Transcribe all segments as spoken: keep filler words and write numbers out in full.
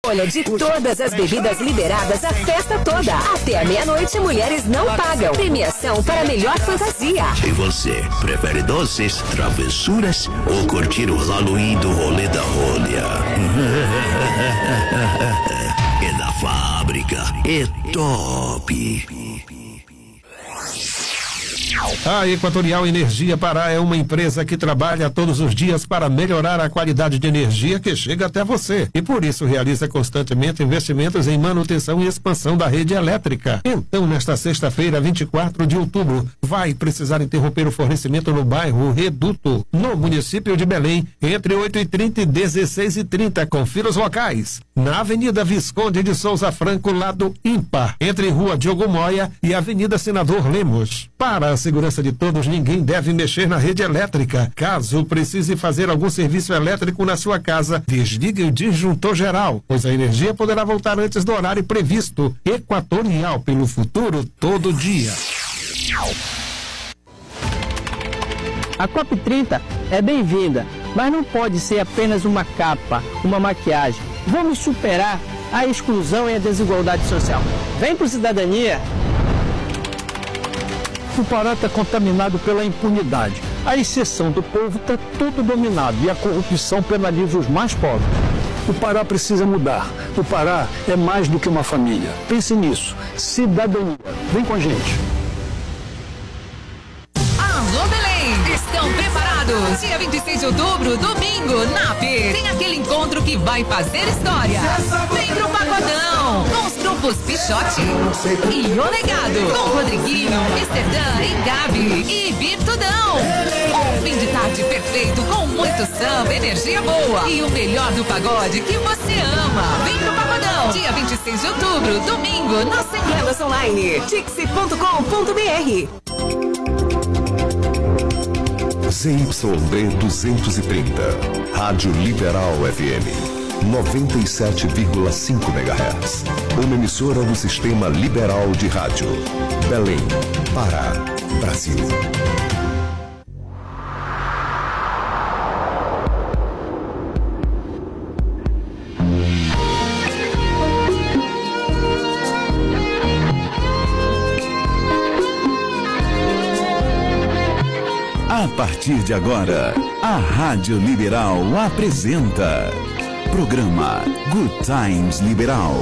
Olha, de todas as bebidas liberadas, a festa toda. Até a meia-noite, mulheres não pagam. Premiação para a melhor fantasia. E você, prefere doces, travessuras ou curtir o Halloween do rolê da rolha? É da fábrica, é top. A Equatorial Energia Pará é uma empresa que trabalha todos os dias para melhorar a qualidade de energia que chega até você e por isso realiza constantemente investimentos em manutenção e expansão da rede elétrica. Então, nesta sexta-feira, vinte e quatro de outubro, vai precisar interromper o fornecimento no bairro Reduto, no município de Belém, entre oito e trinta e dezesseis e trinta. Confira os locais. Na Avenida Visconde de Souza Franco, lado ímpar, entre Rua Diogo Moya e Avenida Senador Lemos. Para a segurança de todos, ninguém deve mexer na rede elétrica. Caso precise fazer algum serviço elétrico na sua casa, desligue o disjuntor geral, pois a energia poderá voltar antes do horário previsto. Equatorial, pelo futuro todo dia. A COP trinta é bem-vinda, mas não pode ser apenas uma capa, uma maquiagem. Vamos superar a exclusão e a desigualdade social. Vem pro Cidadania! O Pará está contaminado pela impunidade. A exceção do povo está tudo dominado e a corrupção penaliza os mais pobres. O Pará precisa mudar. O Pará é mais do que uma família. Pense nisso. Cidadania. Vem com a gente. Alô, Belém! Estão preparados? Dia vinte e seis de outubro, domingo, na A P. Tem aquele encontro que vai fazer história. Vem pro Pagodão, com os grupos Pichote e O Legado, com Rodriguinho, Esterdã e Gabi e Virtudão. Um fim de tarde perfeito, com muito samba, energia boa e o melhor do pagode que você ama. Vem pro Pagodão, dia vinte e seis de outubro, domingo, na Ingressos online, tixi ponto com ponto br. Z Y D duzentos e trinta, Rádio Liberal F M, noventa e sete vírgula cinco megahertz. Uma emissora do Sistema Liberal de Rádio. Belém, Pará, Brasil. A partir de agora, a Rádio Liberal apresenta programa Good Times Liberal.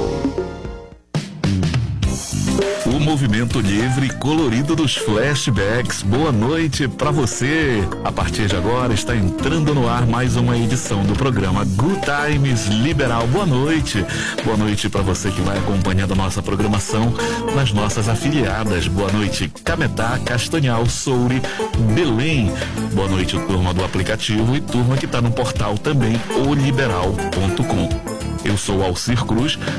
O movimento livre e colorido dos flashbacks. Boa noite pra você. A partir de agora está entrando no ar mais uma edição do programa Good Times Liberal. Boa noite. Boa noite pra você que vai acompanhando a nossa programação nas nossas afiliadas. Boa noite, Cametá, Castanhal, Soure, Belém. Boa noite, turma do aplicativo e turma que está no portal também, o liberal ponto com. Eu sou Alcir Cruz,